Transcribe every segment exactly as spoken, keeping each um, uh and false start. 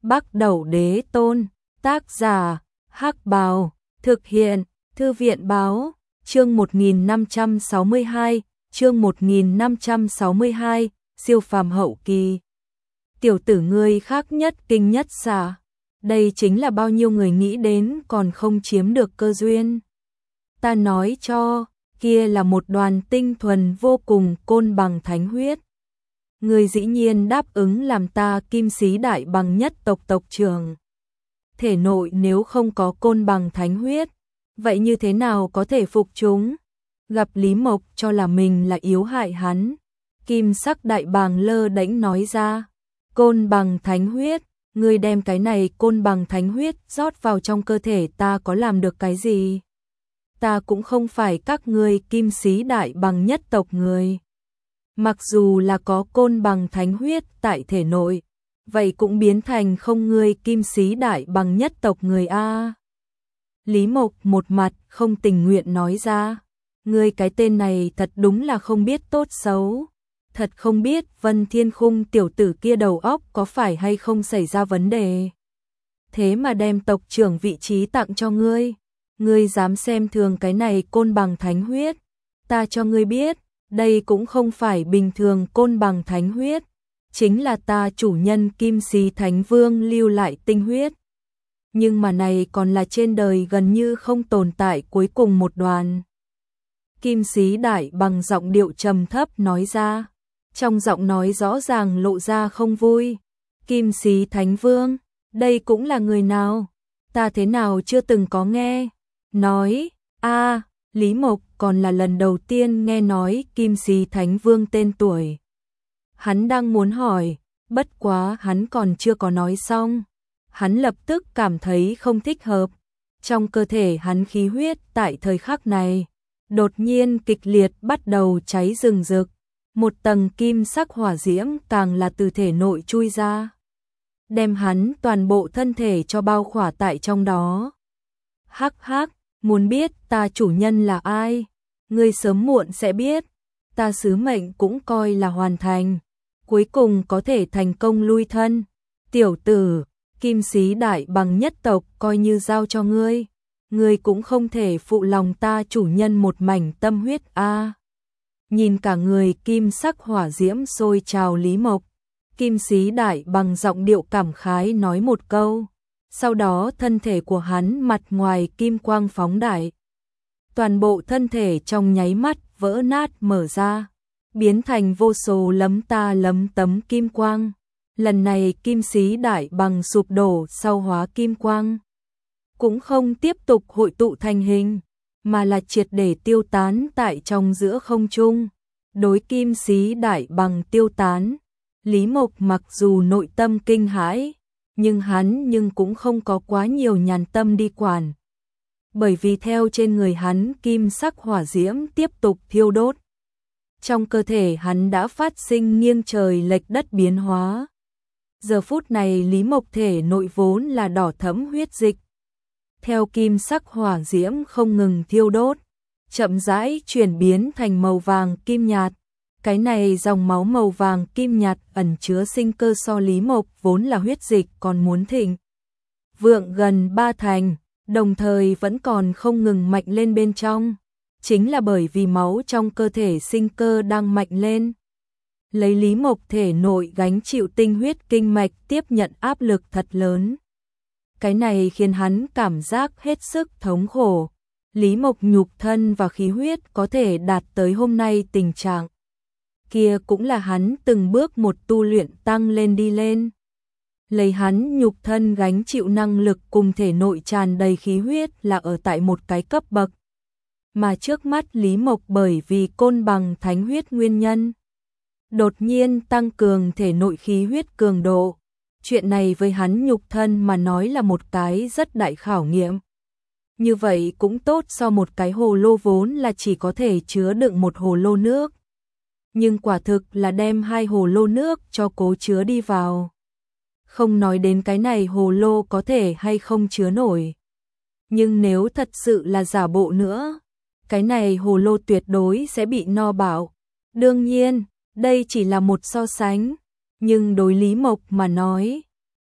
Bắc Đẩu Đế Tôn, tác giả, Hắc Bào, thực hiện, Thư viện Báo, chương một nghìn năm trăm sáu mươi hai, chương một nghìn năm trăm sáu mươi hai, siêu phàm hậu kỳ. Tiểu tử ngươi khác nhất kinh nhất xạ, đây chính là bao nhiêu người nghĩ đến còn không chiếm được cơ duyên. Ta nói cho, kia là một đoàn tinh thuần vô cùng côn bằng thánh huyết. Ngươi dĩ nhiên đáp ứng làm ta Kim Sĩ Đại Bằng nhất tộc tộc trưởng. Thể nội nếu không có côn bằng thánh huyết, vậy như thế nào có thể phục chúng? Gặp Lý Mộc cho là mình là yếu hại hắn. Kim Sắc Đại Bàng lơ đễnh nói ra, côn bằng thánh huyết, ngươi đem cái này côn bằng thánh huyết rót vào trong cơ thể ta có làm được cái gì? Ta cũng không phải các ngươi Kim Sĩ Đại Bằng nhất tộc người. Mặc dù là có côn bằng thánh huyết tại thể nội, vậy cũng biến thành không ngươi Kim Sĩ Đại Bằng nhất tộc người a. Lý Mộc một mặt không tình nguyện nói ra, ngươi cái tên này thật đúng là không biết tốt xấu, thật không biết Vân Thiên Khung tiểu tử kia đầu óc có phải hay không xảy ra vấn đề. Thế mà đem tộc trưởng vị trí tặng cho ngươi, ngươi dám xem thường cái này côn bằng thánh huyết, ta cho ngươi biết, đây cũng không phải bình thường côn bằng thánh huyết, chính là ta chủ nhân Kim Sĩ Thánh Vương lưu lại tinh huyết. Nhưng mà này còn là trên đời gần như không tồn tại cuối cùng một đoàn. Kim Sĩ Đại Bằng giọng điệu trầm thấp nói ra, trong giọng nói rõ ràng lộ ra không vui. Kim Sĩ Thánh Vương, đây cũng là người nào? Ta thế nào chưa từng có nghe? Nói, a, Lý Mộc còn là lần đầu tiên nghe nói Kim Sĩ Thánh Vương tên tuổi. Hắn đang muốn hỏi, bất quá hắn còn chưa có nói xong. Hắn lập tức cảm thấy không thích hợp. Trong cơ thể hắn khí huyết tại thời khắc này, đột nhiên kịch liệt bắt đầu cháy rừng rực. Một tầng kim sắc hỏa diễm càng là từ thể nội chui ra, đem hắn toàn bộ thân thể cho bao khỏa tại trong đó. Hắc hắc, muốn biết ta chủ nhân là ai? Ngươi sớm muộn sẽ biết. Ta sứ mệnh cũng coi là hoàn thành, cuối cùng có thể thành công lui thân. Tiểu tử, Kim Sĩ Đại Bằng nhất tộc coi như giao cho ngươi, ngươi cũng không thể phụ lòng ta chủ nhân một mảnh tâm huyết a. Nhìn cả người kim sắc hỏa diễm sôi trào Lý Mộc, Kim Sĩ Đại Bằng giọng điệu cảm khái nói một câu, sau đó thân thể của hắn mặt ngoài kim quang phóng đại. Toàn bộ thân thể trong nháy mắt vỡ nát mở ra, biến thành vô số lấm ta lấm tấm kim quang. Lần này Kim Sĩ Đại Bằng sụp đổ sau hóa kim quang, cũng không tiếp tục hội tụ thành hình, mà là triệt để tiêu tán tại trong giữa không trung. Đối Kim Sĩ Đại Bằng tiêu tán, Lý Mộc mặc dù nội tâm kinh hãi, nhưng hắn nhưng cũng không có quá nhiều nhàn tâm đi quản. Bởi vì theo trên người hắn kim sắc hỏa diễm tiếp tục thiêu đốt. Trong cơ thể hắn đã phát sinh nghiêng trời lệch đất biến hóa. Giờ phút này Lý Mộc thể nội vốn là đỏ thẫm huyết dịch, theo kim sắc hỏa diễm không ngừng thiêu đốt, chậm rãi chuyển biến thành màu vàng kim nhạt. Cái này dòng máu màu vàng kim nhạt ẩn chứa sinh cơ so Lý Mộc vốn là huyết dịch còn muốn thịnh vượng gần ba thành, đồng thời vẫn còn không ngừng mạnh lên bên trong. Chính là bởi vì máu trong cơ thể sinh cơ đang mạnh lên, lấy Lý Mộc thể nội gánh chịu tinh huyết kinh mạch tiếp nhận áp lực thật lớn. Cái này khiến hắn cảm giác hết sức thống khổ. Lý Mộc nhục thân và khí huyết có thể đạt tới hôm nay tình trạng kia cũng là hắn từng bước một tu luyện tăng lên đi lên. Lấy hắn nhục thân gánh chịu năng lực cùng thể nội tràn đầy khí huyết là ở tại một cái cấp bậc. Mà trước mắt Lý Mộc bởi vì côn bằng thánh huyết nguyên nhân, đột nhiên tăng cường thể nội khí huyết cường độ. Chuyện này với hắn nhục thân mà nói là một cái rất đại khảo nghiệm. Như vậy cũng tốt so một cái hồ lô vốn là chỉ có thể chứa đựng một hồ lô nước. Nhưng quả thực là đem hai hồ lô nước cho cố chứa đi vào. Không nói đến cái này hồ lô có thể hay không chứa nổi. Nhưng nếu thật sự là giả bộ nữa, cái này hồ lô tuyệt đối sẽ bị no bạo. Đương nhiên, đây chỉ là một so sánh, nhưng đối Lý Mộc mà nói,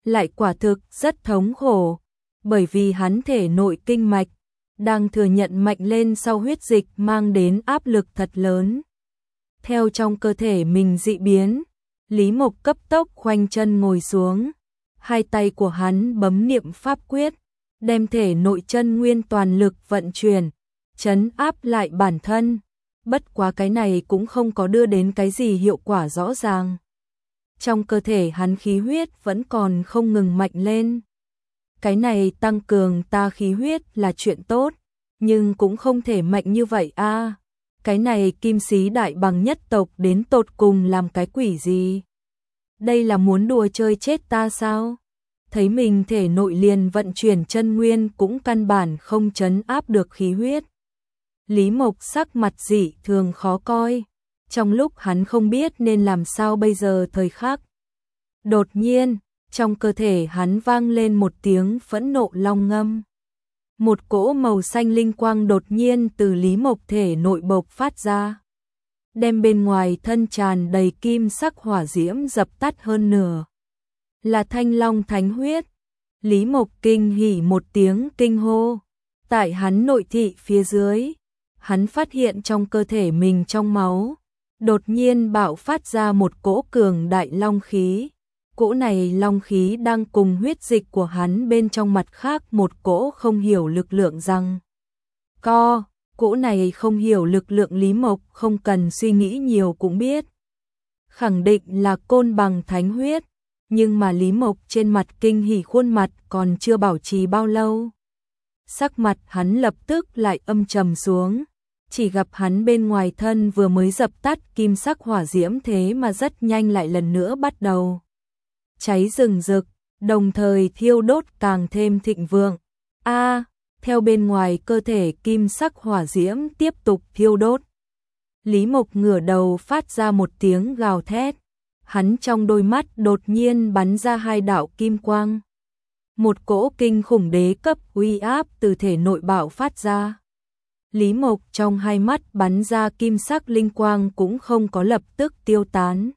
lại quả thực rất thống khổ, bởi vì hắn thể nội kinh mạch đang thừa nhận mạnh lên sau huyết dịch mang đến áp lực thật lớn. Theo trong cơ thể mình dị biến, Lý Mộc cấp tốc khoanh chân ngồi xuống, hai tay của hắn bấm niệm pháp quyết, đem thể nội chân nguyên toàn lực vận chuyển, trấn áp lại bản thân. Bất quá cái này cũng không có đưa đến cái gì hiệu quả rõ ràng. Trong cơ thể hắn khí huyết vẫn còn không ngừng mạnh lên. Cái này tăng cường ta khí huyết là chuyện tốt, nhưng cũng không thể mạnh như vậy a. À, cái này Kim Sĩ Đại Bằng nhất tộc đến tột cùng làm cái quỷ gì? Đây là muốn đùa chơi chết ta sao? Thấy mình thể nội liền vận chuyển chân nguyên cũng căn bản không trấn áp được khí huyết. Lý Mộc sắc mặt dị thường khó coi, trong lúc hắn không biết nên làm sao bây giờ thời khắc. Đột nhiên, trong cơ thể hắn vang lên một tiếng phẫn nộ long ngâm. Một cỗ màu xanh linh quang đột nhiên từ Lý Mộc thể nội bộc phát ra, đem bên ngoài thân tràn đầy kim sắc hỏa diễm dập tắt hơn nửa. Là Thanh Long Thánh Huyết. Lý Mộc kinh hỉ một tiếng kinh hô. Tại hắn nội thị phía dưới, hắn phát hiện trong cơ thể mình trong máu đột nhiên bạo phát ra một cỗ cường đại long khí. Cỗ này long khí đang cùng huyết dịch của hắn bên trong mặt khác một cỗ không hiểu lực lượng rằng co. Cỗ này không hiểu lực lượng Lý Mộc không cần suy nghĩ nhiều cũng biết, khẳng định là Côn Bằng Thánh Huyết. Nhưng mà Lý Mộc trên mặt kinh hỉ khuôn mặt còn chưa bảo trì bao lâu, sắc mặt hắn lập tức lại âm trầm xuống, chỉ gặp hắn bên ngoài thân vừa mới dập tắt kim sắc hỏa diễm thế mà rất nhanh lại lần nữa bắt đầu cháy rừng rực, đồng thời thiêu đốt càng thêm thịnh vượng. A, à, theo bên ngoài cơ thể kim sắc hỏa diễm tiếp tục thiêu đốt. Lý Mộc ngửa đầu phát ra một tiếng gào thét. Hắn trong đôi mắt đột nhiên bắn ra hai đạo kim quang. Một cỗ kinh khủng đế cấp uy áp từ thể nội bạo phát ra. Lý Mộc trong hai mắt bắn ra kim sắc linh quang cũng không có lập tức tiêu tán,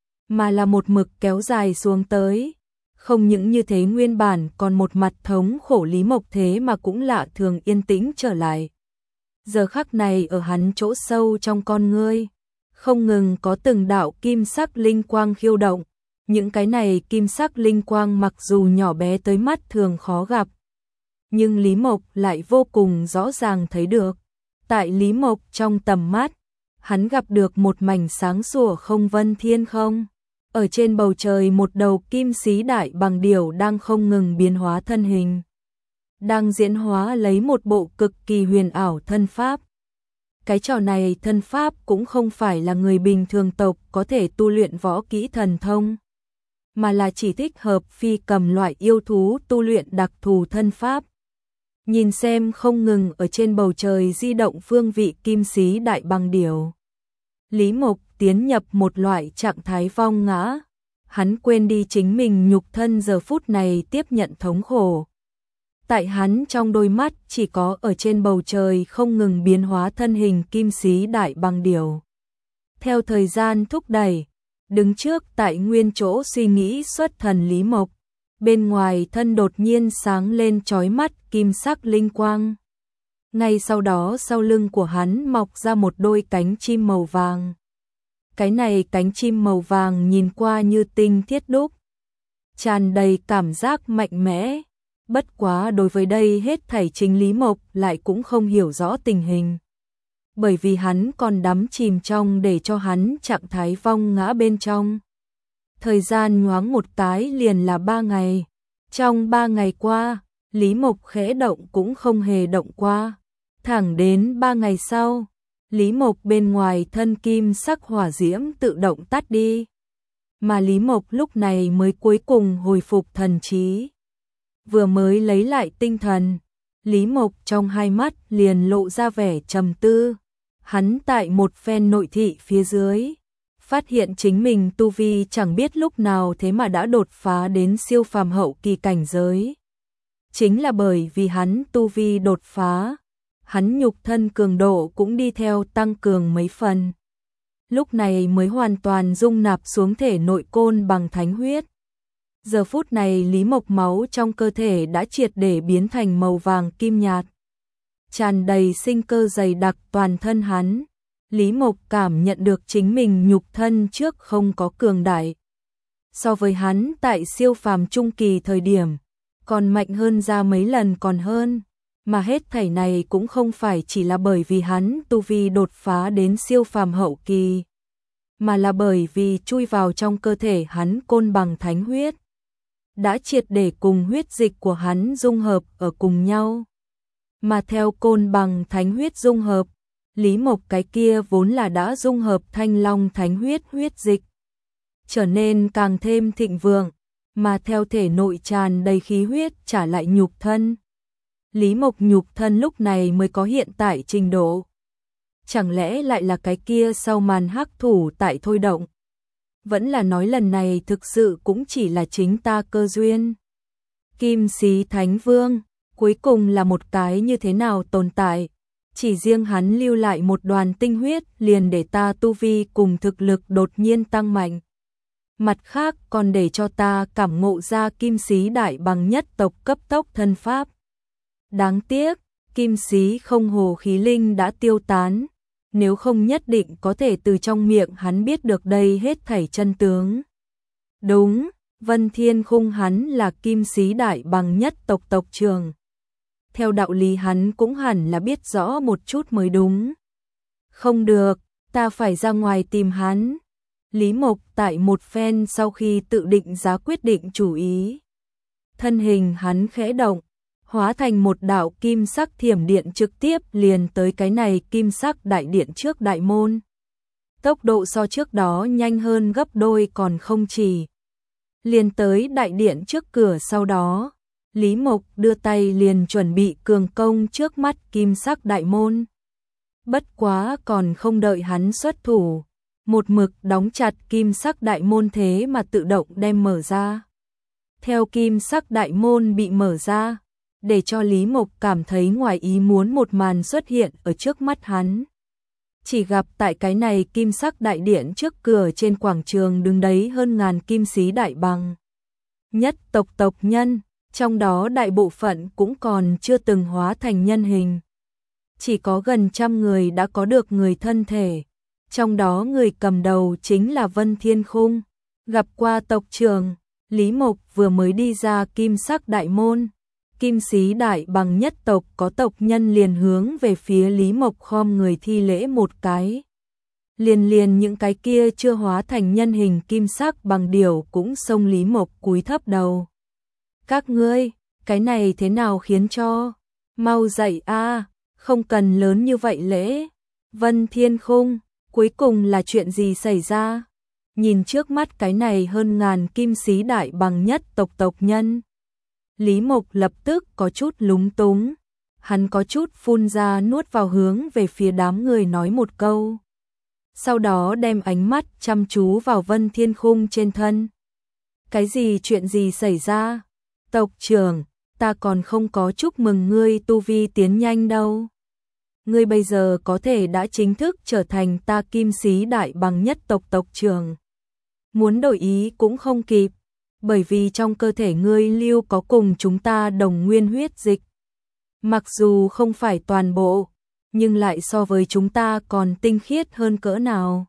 mà là một mực kéo dài xuống tới. Không những như thế, nguyên bản còn một mặt thống khổ Lý Mộc thế mà cũng lạ thường yên tĩnh trở lại. Giờ khắc này ở hắn chỗ sâu trong con ngươi, không ngừng có từng đạo kim sắc linh quang khiêu động. Những cái này kim sắc linh quang mặc dù nhỏ bé tới mắt thường khó gặp, nhưng Lý Mộc lại vô cùng rõ ràng thấy được. Tại Lý Mộc trong tầm mắt, hắn gặp được một mảnh sáng sủa không vân thiên không. Ở trên bầu trời một đầu Kim Sĩ Đại Bằng điểu đang không ngừng biến hóa thân hình, đang diễn hóa lấy một bộ cực kỳ huyền ảo thân pháp. Cái trò này thân pháp cũng không phải là người bình thường tộc có thể tu luyện võ kỹ thần thông, mà là chỉ thích hợp phi cầm loại yêu thú tu luyện đặc thù thân pháp. Nhìn xem không ngừng ở trên bầu trời di động phương vị Kim Sĩ Đại Bằng điểu, Lý Mộc tiến nhập một loại trạng thái vong ngã. Hắn quên đi chính mình nhục thân giờ phút này tiếp nhận thống khổ. Tại hắn trong đôi mắt chỉ có ở trên bầu trời không ngừng biến hóa thân hình Kim Sĩ Đại Bằng điểu. Theo thời gian thúc đẩy, đứng trước tại nguyên chỗ suy nghĩ xuất thần Lý Mộc, bên ngoài thân đột nhiên sáng lên chói mắt kim sắc linh quang. Ngay sau đó sau lưng của hắn mọc ra một đôi cánh chim màu vàng. Cái này cánh chim màu vàng nhìn qua như tinh thiết đúc, tràn đầy cảm giác mạnh mẽ. Bất quá đối với đây hết thảy chính Lý Mộc lại cũng không hiểu rõ tình hình, bởi vì hắn còn đắm chìm trong để cho hắn trạng thái vong ngã bên trong. Thời gian nhoáng một cái liền là ba ngày. Trong ba ngày qua, Lý Mộc khẽ động cũng không hề động qua. Thẳng đến ba ngày sau, Lý Mộc bên ngoài thân kim sắc hỏa diễm tự động tắt đi, mà Lý Mộc lúc này mới cuối cùng hồi phục thần trí. Vừa mới lấy lại tinh thần, Lý Mộc trong hai mắt liền lộ ra vẻ trầm tư. Hắn tại một phen nội thị phía dưới, phát hiện chính mình tu vi chẳng biết lúc nào thế mà đã đột phá đến siêu phàm hậu kỳ cảnh giới. Chính là bởi vì hắn tu vi đột phá, hắn nhục thân cường độ cũng đi theo tăng cường mấy phần. Lúc này mới hoàn toàn dung nạp xuống thể nội Côn Bằng Thánh Huyết. Giờ phút này Lý Mộc máu trong cơ thể đã triệt để biến thành màu vàng kim nhạt, tràn đầy sinh cơ dày đặc toàn thân hắn. Lý Mộc cảm nhận được chính mình nhục thân trước không có cường đại. So với hắn tại siêu phàm trung kỳ thời điểm, còn mạnh hơn ra mấy lần còn hơn. Mà hết thảy này cũng không phải chỉ là bởi vì hắn tu vi đột phá đến siêu phàm hậu kỳ, mà là bởi vì chui vào trong cơ thể hắn côn bằng thánh huyết, đã triệt để cùng huyết dịch của hắn dung hợp ở cùng nhau. Mà theo côn bằng thánh huyết dung hợp, Lý Mộc cái kia vốn là đã dung hợp thanh long thánh huyết huyết dịch, trở nên càng thêm thịnh vượng, mà theo thể nội tràn đầy khí huyết trả lại nhục thân. Lý Mộc nhục thân lúc này mới có hiện tại trình độ. Chẳng lẽ lại là cái kia sau màn hắc thủ tại thôi động? Vẫn là nói lần này thực sự cũng chỉ là chính ta cơ duyên. Kim Sĩ Thánh Vương, cuối cùng là một cái như thế nào tồn tại? Chỉ riêng hắn lưu lại một đoàn tinh huyết liền để ta tu vi cùng thực lực đột nhiên tăng mạnh. Mặt khác còn để cho ta cảm ngộ ra Kim Sĩ Đại Bằng nhất tộc cấp tốc thân pháp. Đáng tiếc, Kim Sĩ không hồ khí linh đã tiêu tán, nếu không nhất định có thể từ trong miệng hắn biết được đây hết thảy chân tướng. Đúng, Vân Thiên Khung hắn là Kim Sĩ Đại Bằng nhất tộc tộc trưởng. Theo đạo lý hắn cũng hẳn là biết rõ một chút mới đúng. Không được, ta phải ra ngoài tìm hắn. Lý Mộc tại một phen sau khi tự định giá quyết định chủ ý. Thân hình hắn khẽ động, hóa thành một đạo kim sắc thiểm điện trực tiếp liền tới cái này kim sắc đại điện trước đại môn. Tốc độ so trước đó nhanh hơn gấp đôi còn không chỉ. Liền tới đại điện trước cửa sau đó, Lý Mộc đưa tay liền chuẩn bị cường công trước mắt kim sắc đại môn. Bất quá còn không đợi hắn xuất thủ, một mực đóng chặt kim sắc đại môn thế mà tự động đem mở ra. Theo kim sắc đại môn bị mở ra, để cho Lý Mộc cảm thấy ngoài ý muốn một màn xuất hiện ở trước mắt hắn. Chỉ gặp tại cái này kim sắc đại điện trước cửa trên quảng trường đứng đấy hơn ngàn Kim Sĩ Đại Bằng nhất tộc tộc nhân, trong đó đại bộ phận cũng còn chưa từng hóa thành nhân hình. Chỉ có gần trăm người đã có được người thân thể, trong đó người cầm đầu chính là Vân Thiên Khung. Gặp qua tộc trưởng, Lý Mộc vừa mới đi ra kim sắc đại môn, Kim Sĩ Đại Bằng nhất tộc có tộc nhân liền hướng về phía Lý Mộc khom người thi lễ một cái. Liền liền những cái kia chưa hóa thành nhân hình kim sắc bằng điểu cũng xông Lý Mộc cúi thấp đầu. Các ngươi, cái này thế nào khiến cho? Mau dậy a, không cần lớn như vậy lễ. Vân Thiên Khung, cuối cùng là chuyện gì xảy ra? Nhìn trước mắt cái này hơn ngàn Kim Sĩ Đại Bằng nhất tộc tộc nhân, Lý Mộc lập tức có chút lúng túng, hắn có chút phun ra nuốt vào hướng về phía đám người nói một câu. Sau đó đem ánh mắt chăm chú vào Vân Thiên Khung trên thân. Cái gì chuyện gì xảy ra? Tộc trưởng, ta còn không có chúc mừng ngươi tu vi tiến nhanh đâu. Ngươi bây giờ có thể đã chính thức trở thành ta Kim Sĩ Đại Bằng nhất tộc tộc trưởng. Muốn đổi ý cũng không kịp, bởi vì trong cơ thể ngươi lưu có cùng chúng ta đồng nguyên huyết dịch. Mặc dù không phải toàn bộ, nhưng lại so với chúng ta còn tinh khiết hơn cỡ nào.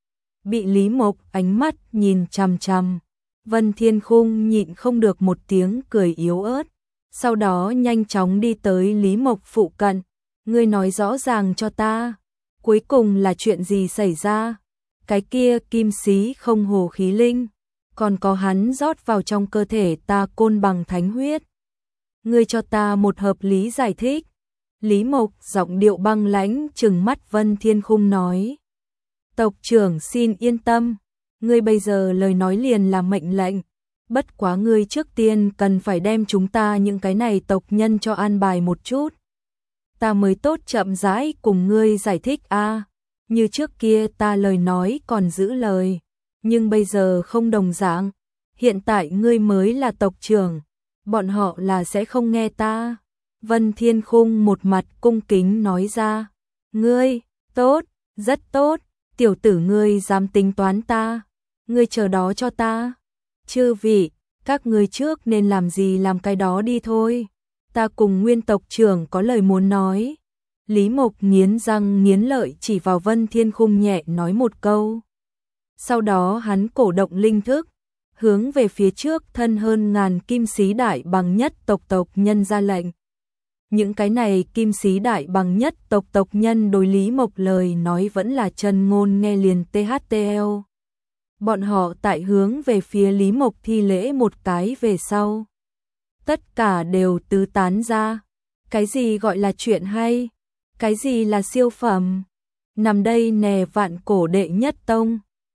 Bị Lý Mộc ánh mắt nhìn chằm chằm, Vân Thiên Khung nhịn không được một tiếng cười yếu ớt, sau đó nhanh chóng đi tới Lý Mộc phụ cận. Ngươi nói rõ ràng cho ta, cuối cùng là chuyện gì xảy ra? Cái kia Kim Sĩ không hồ khí linh, còn có hắn rót vào trong cơ thể ta côn bằng thánh huyết. Ngươi cho ta một hợp lý giải thích. Lý Mộc giọng điệu băng lãnh trừng mắt Vân Thiên Khung nói. Tộc trưởng xin yên tâm, ngươi bây giờ lời nói liền là mệnh lệnh. Bất quá ngươi trước tiên cần phải đem chúng ta những cái này tộc nhân cho an bài một chút. Ta mới tốt chậm rãi cùng ngươi giải thích a. Như trước kia ta lời nói còn giữ lời, nhưng bây giờ không đồng dạng. Hiện tại ngươi mới là tộc trưởng, bọn họ là sẽ không nghe ta. Vân Thiên Khung một mặt cung kính nói ra. Ngươi, tốt, rất tốt, tiểu tử ngươi dám tính toán ta. Ngươi chờ đó cho ta. Chư vị, các ngươi trước nên làm gì làm cái đó đi thôi. Ta cùng Nguyên tộc trưởng có lời muốn nói. Lý Mộc nghiến răng nghiến lợi chỉ vào Vân Thiên Khung nhẹ nói một câu. Sau đó hắn cổ động linh thức, hướng về phía trước thân hơn ngàn kim sĩ đại bằng nhất tộc tộc nhân ra lệnh. Những cái này kim sĩ đại bằng nhất tộc tộc nhân đối Lý Mộc lời nói vẫn là chân ngôn nghe liền tê hát tê lờ. Bọn họ tại hướng về phía Lý Mộc thi lễ một cái về sau. Tất cả đều tứ tán ra. Cái gì gọi là chuyện hay? Cái gì là siêu phẩm? Nằm đây nè vạn cổ đệ nhất tông.